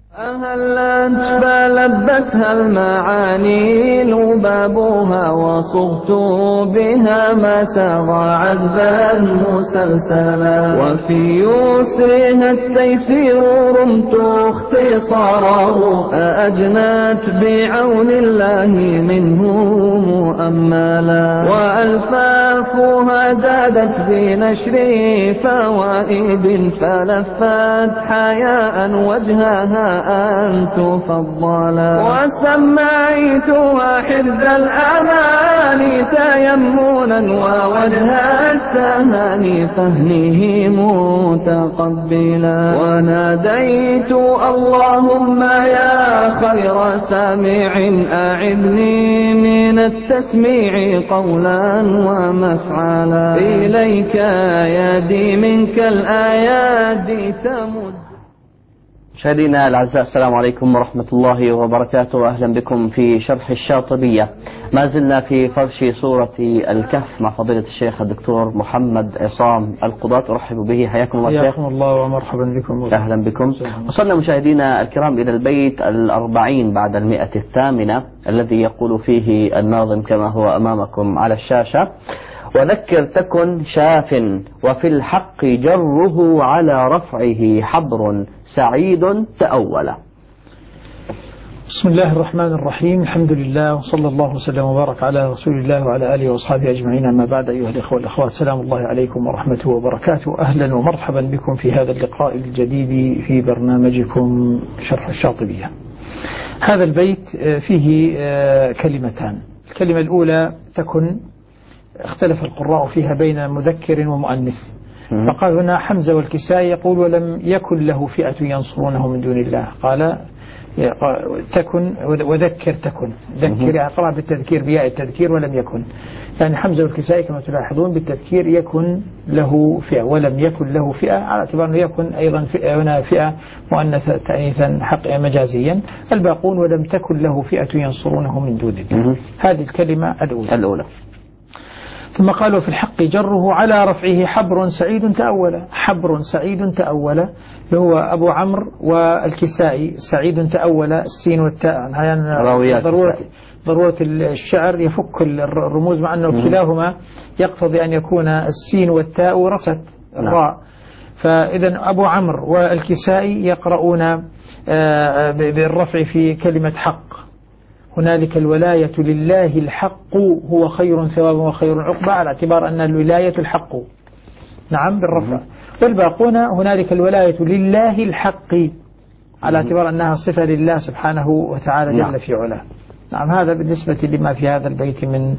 أهلت فلبتها المعاني لبابها وصغت بها ما ساغ عذبا مسلسلا وفي يسرها التيسير رمت اختصاره أجنت بعون الله منه مؤملا وألفافها زادت بنشر فوائد فلفت حياء وجهها أن تفضلا وسميتها حرز الأمان تيمنا ووجه التهاني فهنه متقبلا وناديت اللهم يا خير سامع أعذني من التسميع قولا ومفعلا إليك يدي منك الآيات تمد. مشاهدينا الأعزاء، السلام عليكم ورحمة الله وبركاته. أهلا بكم في شرح الشاطبية. ما زلنا في فرش سورة الكهف مع فضيلة الشيخ الدكتور محمد عصام القضاة. أرحب به، حياكم الله. حياكم الله ومرحبا بكم. أهلا بكم. وصلنا مشاهدينا الكرام إلى البيت 40 بعد 108 الذي يقول فيه الناظم كما هو أمامكم على الشاشة: وذكر تكن شاف وفي الحق جره على رفعه حبر سعيد تأولا. بسم الله الرحمن الرحيم، الحمد لله وصلى الله وسلم وبارك على رسول الله وعلى آله وأصحابه أجمعين. أما بعد، أيها الإخوة والأخوات، سلام الله عليكم ورحمته وبركاته. أهلا ومرحبا بكم في هذا اللقاء الجديد في برنامجكم شرح الشاطبية. هذا البيت فيه كلمتان. الكلمة الأولى تكن، اختلف القراء فيها بين مذكر ومؤنث، فقال هنا حمزة والكسائي يقول ولم يكن له فئة ينصرونه من دون الله. قال تكن وذكر تكن، ذكر يعني قرأ بالتذكير بياء التذكير ولم يكن، يعني حمزة والكسائي كما تلاحظون بالتذكير يكن له فئة ولم يكن له فئة، على اعتبار أنه يكن أيضا فئة هنا فئة مؤنثة تأنيثا حق مجازيا. الباقون ولم تكن له فئة ينصرونه من دون الله. هذه الكلمة الأولى. ثم قالوا في الحق جره على رفعه حبر سعيد تأولا. حبر سعيد تأولا اللي هو أبو عمرو والكسائي. سعيد تأولا السين والتاء، يعني ضرورة الشعر يفك الرموز، مع أنه كلاهما يقتضي أن يكون السين والتاء رست الراء. فإذا أبو عمرو والكسائي يقرؤون بالرفع في كلمة حق. هنالك الولاية لله الحق هو خير ثوابا وخير عقبا، على اعتبار أن الولاية الحق، نعم بالرفع. والباقون هنالك الولاية لله الحق على اعتبار أنها صفة لله سبحانه وتعالى جل في علاه. نعم، هذا بالنسبة لما في هذا البيت من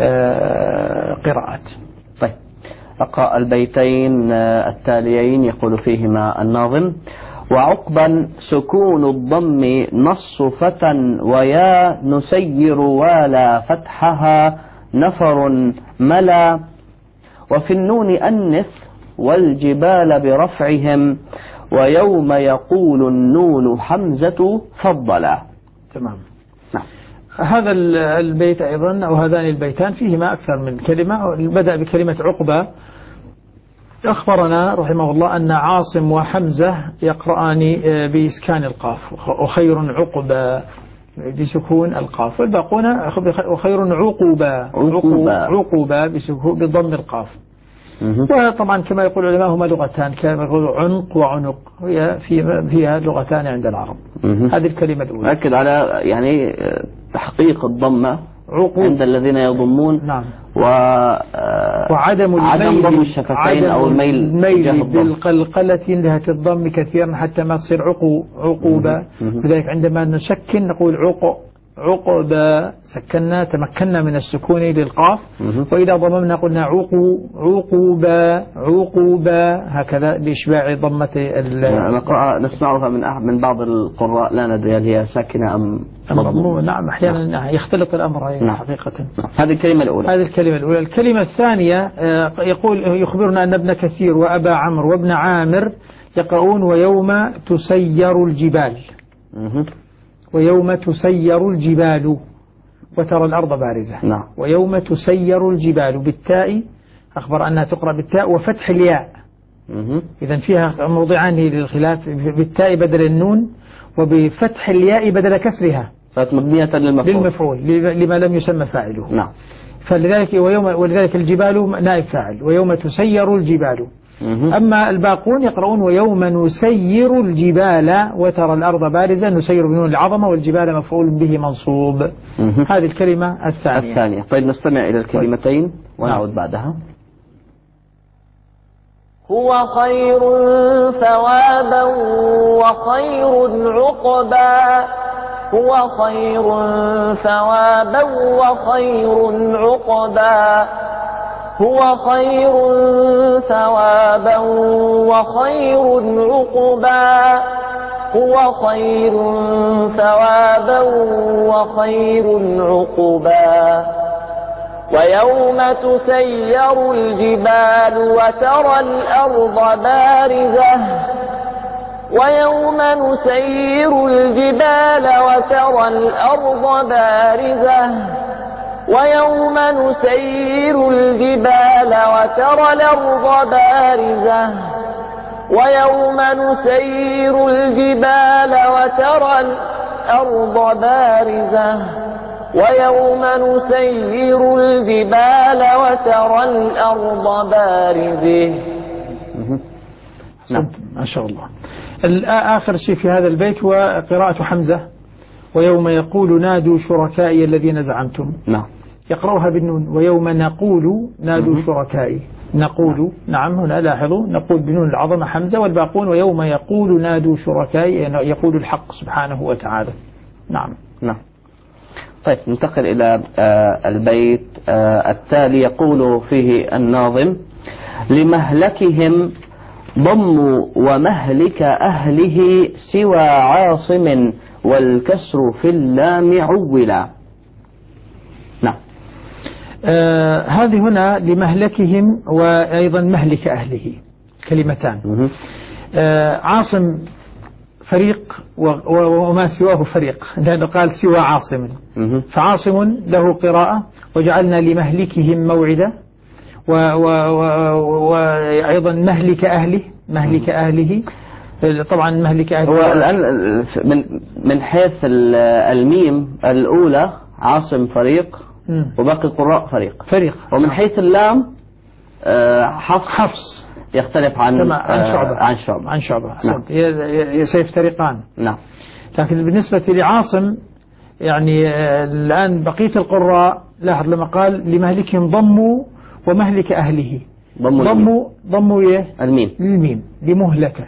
قراءات. طيب، أقرأ البيتين التاليين يقول فيهما الناظم: وعقبا سكون الضم نص فتى ويا نسير ولا فتحها نفر ملا وفي النون أنث والجبال برفعهم ويوم يقول النون حمزة فضلا. تمام. نعم. هذا البيت أيضا أو هذان البيتان فيهما أكثر من كلمة. بدأ بكلمة عقبة. أخبرنا رحمه الله أن عاصم وحمزة يقرآن بإسكان القاف، وخير عقبة بسكون القاف، والباقون وخير عقوبة بضم القاف. وطبعا كما يقول العلماء هما لغتان، كما يقول عنق وعنق، هي فيها لغتان عند العرب. هذه الكلمة الأولى أكد على يعني تحقيق الضمة عند الذين يضمون. نعم. وعدم ضم الشفتين أو الميل بالقلقلة لها الضم كثيرا حتى ما تصير عقوبة. لذلك عندما نسكن نقول عقبة، سكننا تمكنا من السكون للقاف. وإذا ضممنا قلنا عقوبة هكذا لإشباع ضمة نسمعها من بعض القراء، لا ندري هل هي ساكنة أم مضمومة. نعم، أحيانا يختلط الأمر. نعم. حقيقة. هذه الكلمة الأولى. الكلمة الثانية يخبرنا أن ابن كثير وأبا عمرو وابن عامر يقرؤون ويوم تسير الجبال. ويوم تسير الجبال وترى الأرض بارزة. نعم. ويوم تسير الجبال بالتاء، أخبر أنها تقرأ بالتاء وفتح الياء، إذا فيها موضعان للخلاف، بالتاء بدل النون وبفتح الياء بدل كسرها، صارت مبنية للمفعول لما لم يسمى فاعله. نعم. فلذلك ولذلك الجبال نائب فاعل، ويوم تسير الجبال. أما الباقون يقرؤون ويوم نسير الجبال وترى الأرض بارزة، نسير بنون العظمة، والجبال مفعول به منصوب. هذه الكلمة الثانية. طيب نستمع إلى الكلمتين ونعود بعدها. هو خير ثوابا وخير عقبا، هو خير ثوابا وخير عقبا، هو خير ثوابا وخير عقبا، هو خير ثوابا وخير عقبا. ويوم تسير الجبال وترى الأرض بارزة، ويوم نسير الجبال وترى الأرض بارزة، ويوم نسير الجبال وترى الأرض بارزة، ويوم نسير الجبال وترى الأرض بارزة، ويوم نسير الجبال وترى الأرض بارزة. نعم ما شاء الله. آخر شيء في هذا البيت هو قراءة حمزة، ويوم يقول نادوا شركائي الذين زعمتم. نعم. يقرأها بالنون، ويوم نقول نادوا شركائي. نقول نعم هنا لاحظوا نقول بنون العظمة حمزة، والباقون ويوم يقول نادوا شركائي يقول الحق سبحانه وتعالى. نعم. نعم. طيب ننتقل إلى البيت التالي. يقول فيه الناظم: لمهلكهم ضموا ومهلك أهله سوى عاصم والكسر في اللام عولا. نعم. هذه هنا لمهلكهم وأيضا مهلك أهله كلمتان. عاصم فريق وما سواه فريق، لأنه قال سوى عاصم، فعاصم له قراءة وجعلنا لمهلكهم موعدا، وأيضا مهلك أهله، مهلك أهله طبعا مهلك أهله. هو الآن من حيث الميم الأولى عاصم فريق وباقي القراء فريق، ومن حيث اللام حفص يختلف عن شعبة. نعم. سيفترقان. نعم. لكن بالنسبة لعاصم يعني الآن بقية القراء لاحظ لما قال لمهلكهم ضموا ومهلك أهله، ضموا إيه؟ الميم لمهلكة،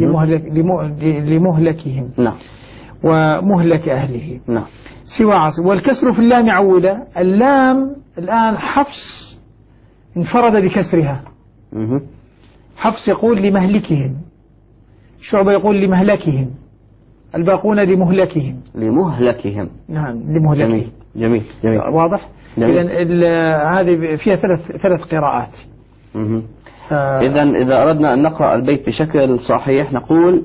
لمهلكهم. نعم. ومهلك أهله. نعم. سوى عاصم. والكسر في اللام عولة. اللام الآن حفص انفرد بكسرها. حفص يقول لمهلكهم، شعبة يقول لمهلكهم، الباقون لمهلكهم. نعم لمهلكهم. جميل. واضح. إذن هذه فيها ثلاث قراءات. إذن إذا أردنا أن نقرأ البيت بشكل صحيح نقول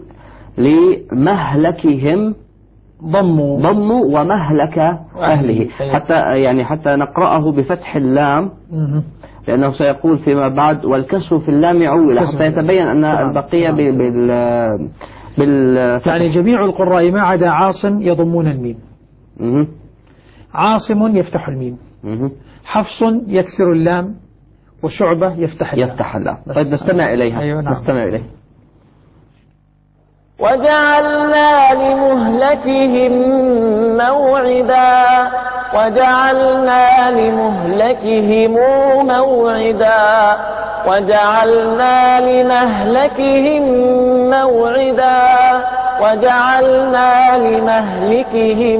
لمهلكهم ضموا ومهلك أهله، حتى نقرأه بفتح اللام، لأنه سيقول فيما بعد والكسر في اللام عولة، حتى يتبين أن البقية يعني جميع القراء ما عدا عاصم يضمون الميم. عاصم يفتح الميم، حفص يكسر اللام، وشعبة يفتح اللام. طيب نستمع إليها. أيوة نعم. نستمع إليه. وجعلنا لمهلكهم موعدا، وجعلنا لمهلكهم موعدا، وجعلنا لمهلكهم موعدا، وجعلنا لمهلكهم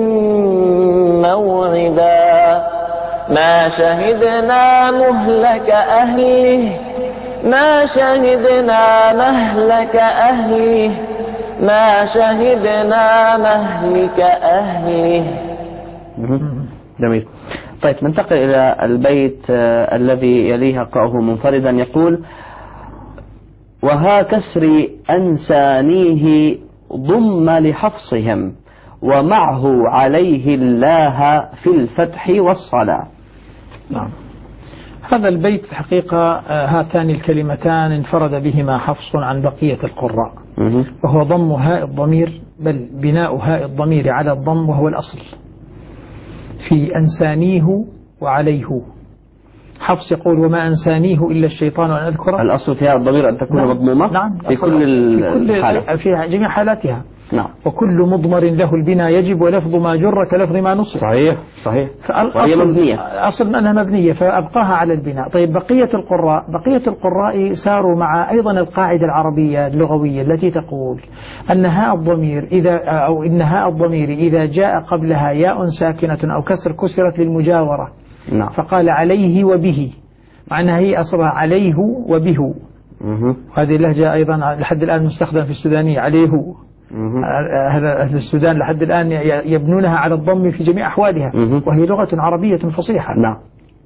موعدا. ما شهدنا مهلك أهله، ما شهدنا مهلك أهله، ما شهدنا مهلك أهله. جميل. طيب ننتقل إلى البيت الذي يليه قرأه منفردا. يقول: وها كسر أنسانيه ضم لحفصهم ومعه عليه الله في الفتح والصلاة. نعم. هذا البيت حقيقة هاتان الكلمتان انفرد بهما حفص عن بقية القراء، وهو ضم هاء الضمير، بل بناء هاء الضمير على الضم، وهو الأصل في أنسانيه وعليه. حفص يقول وما أنسانيه إلا الشيطان أن أذكره. الأصل في هاء الضمير أن تكون مضمومة. نعم، في كل الحالات، في جميع حالاتها. نعم. وكل مضمر له البناء يجب، ولفظ ما جر كلفظ ما نصب. صحيح. وهي مبنية، أصل أنها مبنية فأبقاها على البناء. طيب بقية القراء ساروا مع أيضا القاعدة العربية اللغوية التي تقول أن هاء الضمير إذا جاء قبلها ياء ساكنة أو كسر كسرت للمجاورة. نعم. فقال عليه وبه، معناها هي أصلها عليه وبه. هذه اللهجة أيضا لحد الآن مستخدم في السودانية، عليه. أهل السودان لحد الآن يبنونها على الضم في جميع أحوالها، وهي لغة عربية فصيحة. نعم.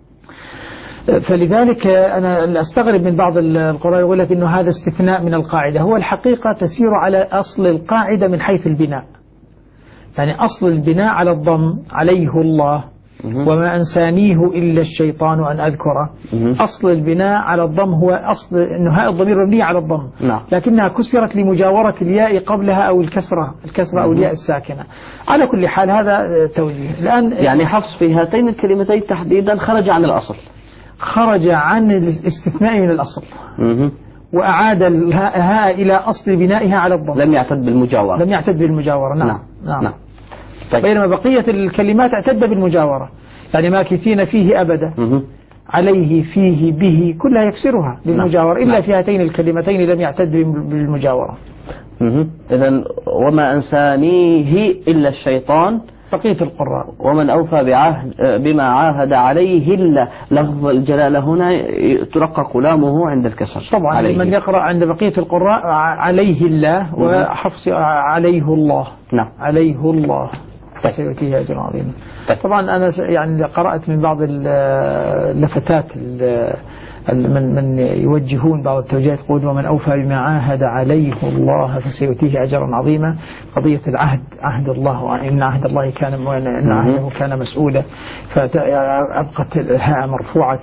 فلذلك أنا أستغرب من بعض القراء يقول لك إنه هذا استثناء من القاعدة. هو الحقيقة تسير على أصل القاعدة من حيث البناء، يعني أصل البناء على الضم، عليه الله وما أنسانيه إلا الشيطان أن أذكره. أصل البناء على الضم هو أصل أنه هاء الضمير مبنية على الضم، لكنها كسرت لمجاورة الياء قبلها أو الكسرة أو الياء الساكنة. على كل حال هذا توجيه. الآن يعني حفص في هاتين الكلمتين تحديدا خرج عن الأصل، خرج عن الاستثناء من الأصل، وأعاد الهاء إلى أصل بنائها على الضم. لم يعتد بالمجاورة. نعم. طيب. بينما بقية الكلمات اعتد بالمجاورة، يعني ماكثين فيه أبدا، عليه، فيه، به، كلها يكسرها للمجاورة، إلا في هاتين الكلمتين لم يعتد بالمجاورة. إذن وما أنسانيه إلا الشيطان بقية القراء. ومن أوفى بما عاهد عليه إلا، لفظ الجلالة هنا ترقق لامه عند الكسر. طبعا عليه. من يقرأ عند بقية القراء عليه الله، وحفص عليه الله. نعم. عليه الله فسيؤتيه أجرا عظيما. طبعا أنا يعني قرأت من بعض اللفتات من يوجهون بعض التوجيهات، يقول ومن أوفى بما عاهد عليه الله فسيؤتيه أجرا عظيما. قضية العهد، عهد الله، إن عهد الله إن عهده كان مسؤولا، فأبقت الهاء مرفوعة،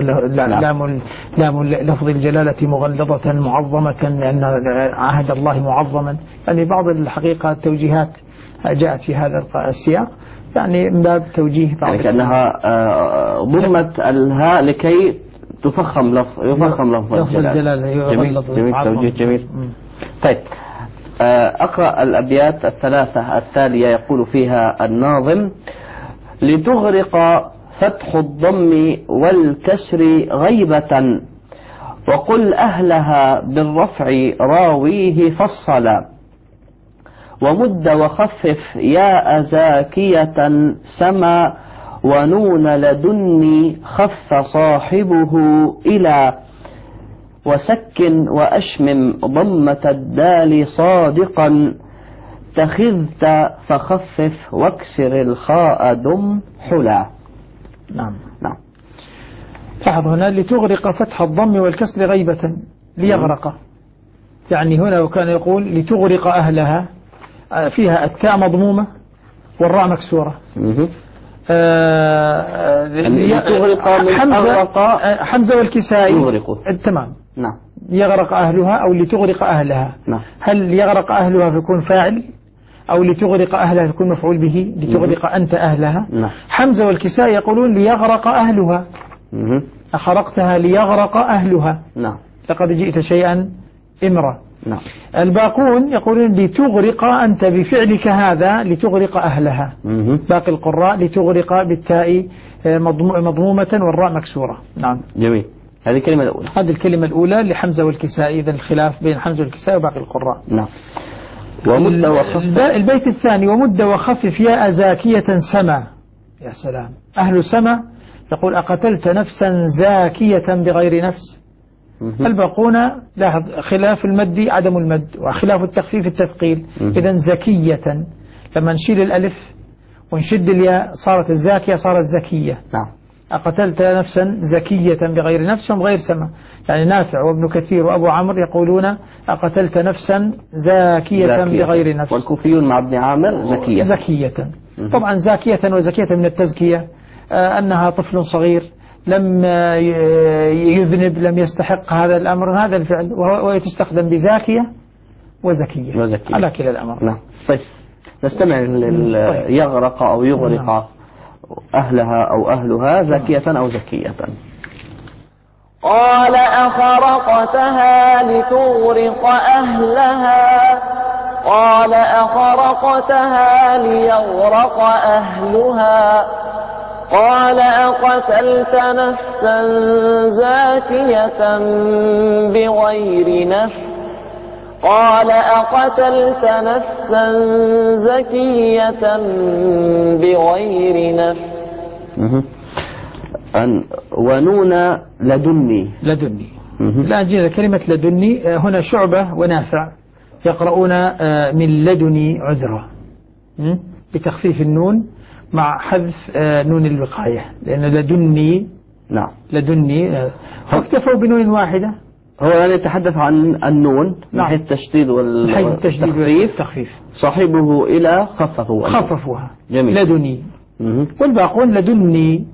لام لفظ الجلالة مغلظة معظمة، لأن عهد الله معظما. يعني بعض الحقيقة التوجيهات جاءت في هذا السياق، يعني من باب توجيه بعض، يعني كأنها ضمت الهاء لكي يفخم لفظ الجلالة. جميل توجيه جميل. طيب أقرأ الأبيات الثلاثة التالية. يقول فيها الناظم: لتغرق فتح الضم والكسر غيبة، وقل أهلها بالرفع راويه فصلا، ومد وخفف ياء زاكية سما، ونون لدني خف صاحبه إلى، وسكن وأشمم ضمة الدال صادقا، تخذت فخفف واكسر الخاء دم حلا. نعم. لاحظ هنا لتغرق فتح الضم والكسر غيبة، ليغرق، يعني هنا وكان يقول لتغرق أهلها، فيها التاء مضمومة والراء مكسورة. حمزة والكسائي تمام. نعم. يغرق أهلها أو لتغرق أهلها. نعم. هل يغرق أهلها فيكون فاعل، أو لتغرق أهلها فيكون مفعول به، لتغرق أنت أهلها. نعم. حمزة والكسائي يقولون ليغرق أهلها، أخرقتها ليغرق أهلها. نعم. لقد جئت شيئا إمرا. نعم. الباقون يقولون لتغرق أنت بفعلك هذا لتغرق أهلها. باقي القراء لتغرق بالتاء مضمومة والراء مكسورة. نعم. جميل. هذه الكلمة الأولى. هذه الكلمة الأولى لحمزة والكسائي، إذا الخلاف بين حمزة والكسائي وباقي القراء. نعم. ومد وخفف. البيت الثاني: ومد وخفف ياء زاكية سما. يا سلام، أهل سما يقول أقتلت نفسا زاكية بغير نفس. الباقون لاحظ خلاف المد عدم المد، وخلاف التخفيف التثقيل. إذن زكية لما نشيل الألف ونشد الياء صارت الزاكية صارت زكية. نعم. أقتلت نفسا زكية بغير نفس بغير سما، يعني نافع وابن كثير وأبو عمرو يقولون أقتلت نفسا زاكية بغير نفس، والكوفيون مع ابن عامر زكية. طبعا زاكية وزكية من التزكية، أنها طفل صغير لم يذنب، لم يستحق هذا الأمر هذا الفعل، وتستخدم بزاكية وزكية على كلا الأمر. نعم. طيب نستمع يغرق أو يغرق أهلها أو أهلها زاكية أو زكية. قال أخرقتها لتغرق أهلها قال أخرقتها ليغرق أهلها قال أقتلت نفسا زاكية بغير نفس قال أقتلت نفسا زكية بغير نفس. ونون لدني. لا جينا كلمة لدني هنا شعبة ونافع يقرؤون من لدني عذرا بتخفيف النون مع حذف نون الوقاية، لأن لدني نعم لدني اكتفوا بنون واحدة. هو الذي يتحدث عن النون من حيث التشديد والتخفيف، صاحبه إلى خففوها. جميل. لدني والباقون لدني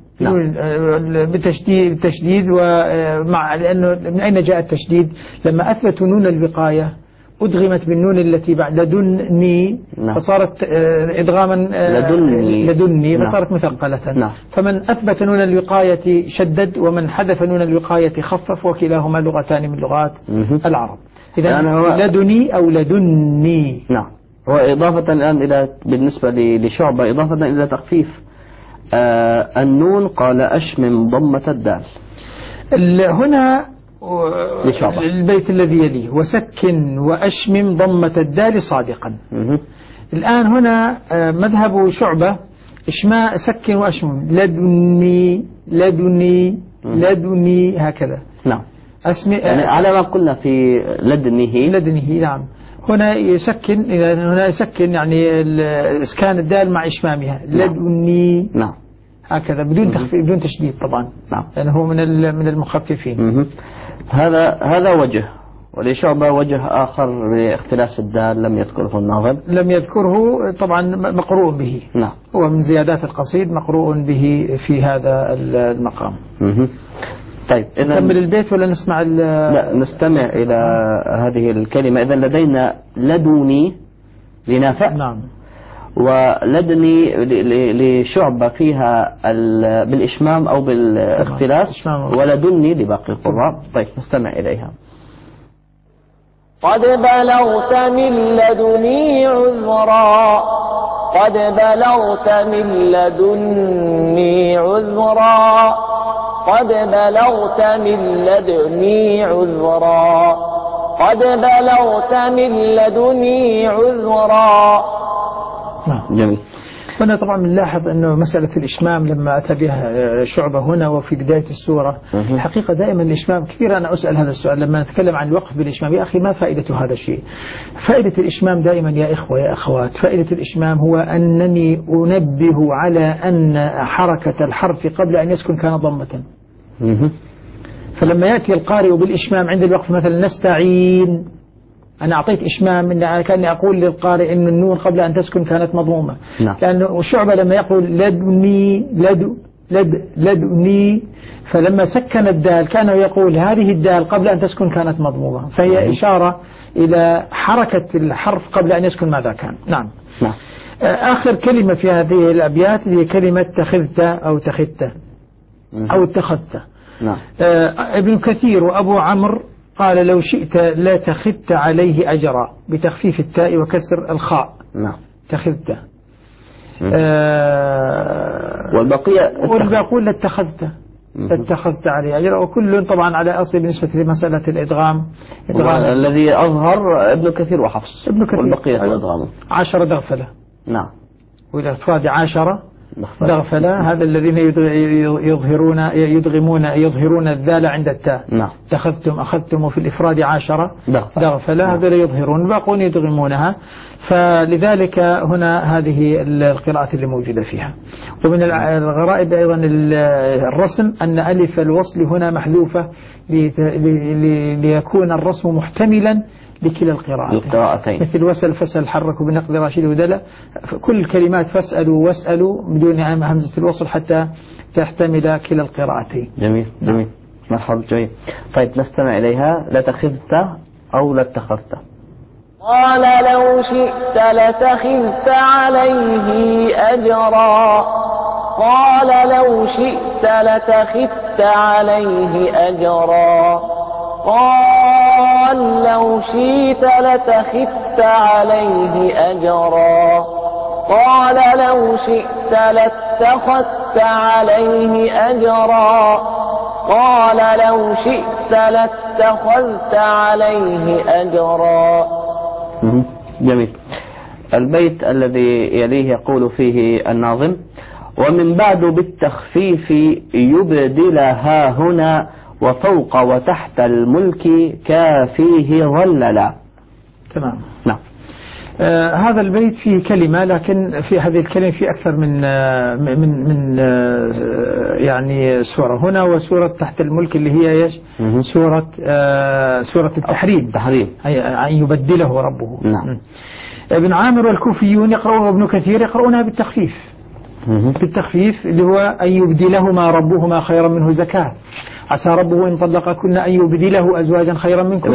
بالتشديد ومع، لأنه من أين جاء التشديد؟ لما أثبتوا نون الوقاية أدغمت بالنون التي بعد لدني فصارت إدغاما لدني فصارت مثقلة. فمن أثبت نون الوقاية شدد، ومن حذف نون الوقاية خفف، وكلاهما لغتان من لغات العرب. إذا لدني أو لدني. نعم. هو إضافة الآن إلى بالنسبة لشعبة إضافة إلى تخفيف النون قال أشمم ضمة الدال. هنا البيت الذي يليه وسكن وأشمم ضمة الدال صادقا. الآن هنا مذهب شعبة إشماء سكن وأشمم لدني لدني لدني هكذا. نعم. يعني على ما قلنا في لدنه. نعم. هنا يسكن يعني إسكان الدال مع إشمامها. لدني. نعم. هكذا بدون تخفيف بدون تشديد طبعا. نعم. لأنه هو من المخففين. هذا وجه. ولشعبة وجه آخر لاختلاس الدال لم يذكره الناظم. لم يذكره طبعا مقروء به. نعم. هو من زيادات القصيد مقروء به في هذا المقام. طيب نكمل البيت ولا نسمع لا نستمع إلى هذه الكلمة. إذن لدينا لدني لنافع. نعم. ولدني لشعبة فيها بالإشمام أو بالاختلاس، ولدني لباقي القراء. طيب نستمع إليها. قد بلغت من لدني عذرا قد بلغت من لدني عذرا قد بلغت من لدني عذرا قد بلغت من لدني عذرا. جميل. هنا طبعا بنلاحظ أنه مسألة الإشمام لما أتى بها شعبة هنا وفي بداية السورة، الحقيقة دائما الإشمام كثير أنا أسأل هذا السؤال لما نتكلم عن الوقف بالإشمام، يا أخي ما فائدة هذا الشيء؟ فائدة الإشمام دائما يا إخوة يا أخوات، فائدة الإشمام هو أنني أنبه على أن حركة الحرف قبل أن يسكن كان ضمة. فلما يأتي القارئ بالإشمام عند الوقف مثلا نستعين، أنا أعطيت إشمام إن كأني أقول للقارئ إن النون قبل أن تسكن كانت مضمومة. نعم. لأنه الشعبة لما يقول لدني لدني فلما سكن الدال كان يقول هذه الدال قبل أن تسكن كانت مضمومة، فهي إشارة إلى حركة الحرف قبل أن يسكن ماذا كان. نعم. آخر كلمة في هذه الأبيات هي كلمة تخذت أو تخذت أو اتخذت. نعم. ابن كثير وأبو عمرو قال لو شئت لا تخذت عليه أجرا بتخفيف التاء وكسر الخاء. نعم. تخذت. والباقون لاتخذت عليه أجرا، وكل طبعا على أصل بالنسبة لمسألة الإدغام الذي أظهر ابن كثير وحفص والبقية الإدغام 10 دغفلة. نعم. والأفراد 10 دغفلة، هذا الذين يظهرون الذال عند التاء. نعم. أخذتم وفي الإفراد 10 دغفلة، هذا يظهرون، الباقون يدغمونها. فلذلك هنا هذه القراءة اللي موجودة فيها. ومن الغرائب أيضا الرسم أن ألف الوصل هنا محذوفة ليكون الرسم محتملا بكلا القراءتين مثل وسل فسل حركوا بنقد راشد ودلة، كل الكلمات فاسألوا واسألوا بدون همزة الوصل حتى تحتمل كلا القراءتين. جميل جميل مرحبا جميل. طيب نستمع إليها. لتخذت أو لاتخذت. قال لو شئت لتخذت عليه أجرا. قال لو شئت لتخذت عليه أجرا. قال لو شئت لتخذت عليه أجرا. قال لو شئت لاتخذت عليه أجرا. قال لو شئت لاتخذت عليه أجرا. جميل. البيت الذي يليه يقول فيه الناظم: ومن بعد بالتخفيف يبدلها هنا وفوق وتحت الملك كافيه ظللا. تمام. نعم. هذا البيت فيه كلمة، لكن في هذه الكلمة في أكثر من يعني سورة. هنا وسورة تحت الملك اللي هي ايش؟ سورة التحريم. أن يبدله ربه. نعم. ابن عامر والكوفيون يقرؤون وابن كثير يقرؤونها بالتخفيف. بالتخفيف اللي هو أن يبدلهما ربهما خيرا منه زكاة، عسى ربه إن طلقكن أن يبدله أزواجا خيرا منكم.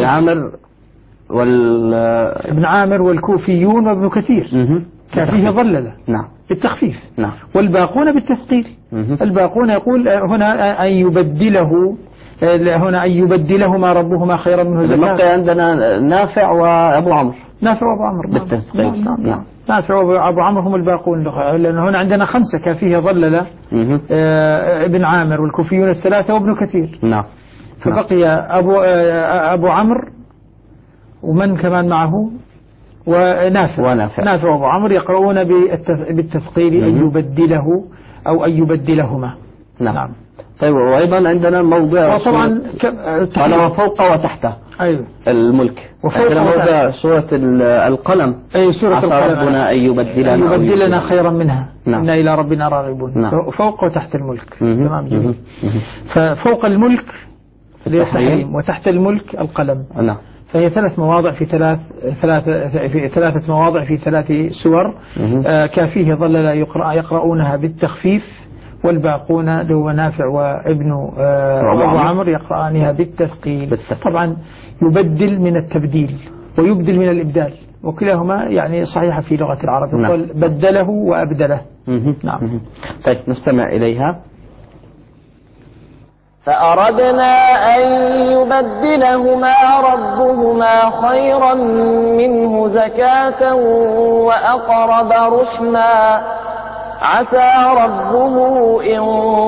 ابن عامر والكوفيون وابن كثير كافيه ظللة. نعم. بالتخفيف. نعم. والباقون بالتثقيل. الباقون يقول هنا أن يبدله، هنا أن يبدلهما ربهما خيرا منه زكاة. المبقى عندنا نافع وأبو عمرو. نافع وأبو عمرو بالتثقيل. نعم. نافع وأبو عمرو هم الباقون، لأن هنا عندنا 5 كافيه ظللة. ابن عامر والكوفيون 3 وابن كثير. نعم. فبقي أبو عمرو ومن كمان معه ونافع. نافع وابو عمرو يقرؤون بالتثقيل أن يبدله أو أن يبدلهما. نعم. طيب وأيضا عندنا موضع وطبعا على وفوق وتحته. أيوه. الملك. عندنا موضع سورة القلم. أي سورة عسى ربنا أن يبدلنا خيرا منها. نعم. إنا إلى ربنا راغبون. نعم. فوق وتحت الملك. تمام جميل. ففوق الملك التحريم وتحت الملك القلم. نعم. فهي 3 مواضع في 3 مواضع في 3 سور. كافيه ظلل يقرؤونها بالتخفيف، والباقون لو نافع وابن أبو عمرو يقرأانها بالتثقيل. طبعا يبدل من التبديل ويبدل من الإبدال، وكلاهما يعني صحيحة في لغة العرب. يقول بدله وأبدله. نعم. طيب نستمع إليها. فأردنا أن يبدلهما ربهما خيرا منه زكاة وأقرب رحما. عسى ربه إن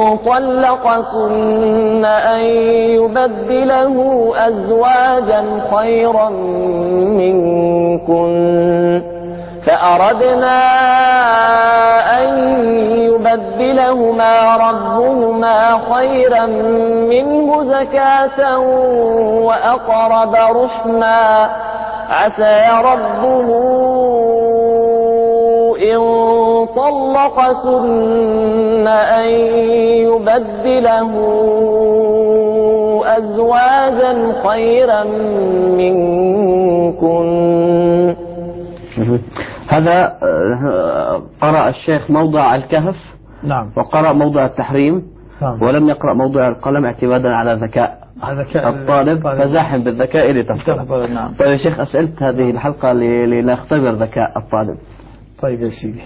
طلقكن أن يبدله أزواجا خيرا منكن. فأردنا أن يبدلهما ربهما خيرا منه زكاة وأقرب رحما. عسى ربه إن طلقكن أن يبدله أزواجا خيرا منكن. هذا قرأ الشيخ موضع الكهف. نعم. وقرأ موضع التحريم. نعم. ولم يقرأ موضع القلم اعتمادا على ذكاء الطالب، فزاحم بالذكاء لتفضل. نعم. طيب يا شيخ أسئلة هذه الحلقة لنختبر ذكاء الطالب. طيب يا سيدي،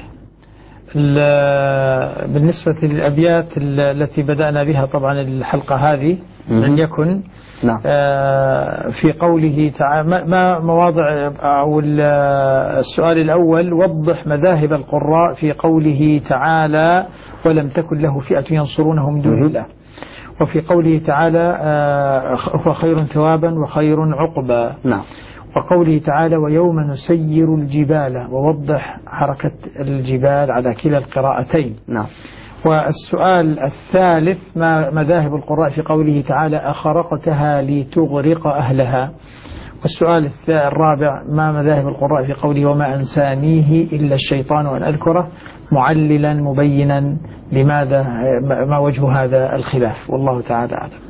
بالنسبة للأبيات التي بدأنا بها طبعا الحلقة هذه لن يكن. نعم. في قوله تعالى ما مواضع أو السؤال الأول: وضح مذاهب القراء في قوله تعالى ولم تكن له فئة ينصرونه من دون الله، وفي قوله تعالى هو خير ثوابا وخير عقبا. نعم. وقوله تعالى ويوم نسير الجبال، ووضح حركة الجبال على كلا القراءتين. نعم. والسؤال الثالث ما مذاهب القراء في قوله تعالى أخرقتها لتغرق أهلها. والسؤال الرابع ما مذاهب القراء في قوله وما أنسانيه إلا الشيطان أن أذكره، معللا مبينا لماذا ما وجه هذا الخلاف، والله تعالى أعلم.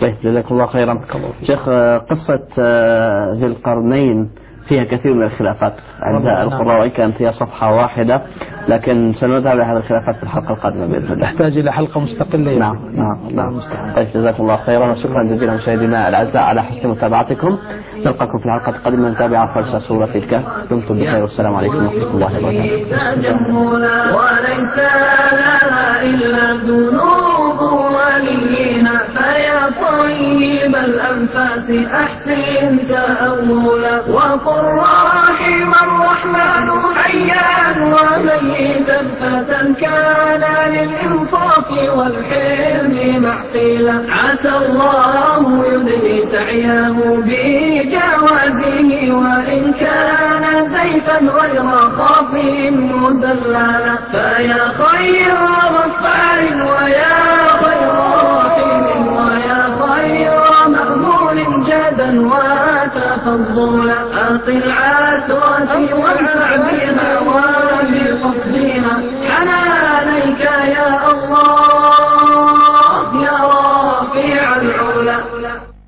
طيب جزاكم الله خيرا. شيخ، قصة ذي القرنين فيها كثير من الخلافات عند القراء، وإن كانت هي صفحة واحدة، لكن سنذهب إلى هذه الخلافات في الحلقة القادمة بإذن الله. تحتاج إلى حلقة مستقلة. نعم. طيب جزاكم الله خيرا، وشكرا جزيلا مشاهدينا الأعزاء على حسن متابعتكم. نلقاكم في الحلقة القادمة نتابع فرش سورة الكهف. دمتم بخير والسلام عليكم ورحمة الله وبركاته. وليس لها إلا ذنوب ولينا، فيا طيب الأنفاس أحسن تأولا، وقل رحم الرحمن حيا وميتا فتى كان للإنصاف والحلم معقيلا، عسى الله يدني سعيه بجوازه، وإن كان زيفا غير خافي مزللا، فيا خير غفار ويا خير رحيم ويا خير مأمون جدا وتفضلا، أقل عثرتي وانفع بها وبقصدها، حنانيك يا الله يا رافع العلا.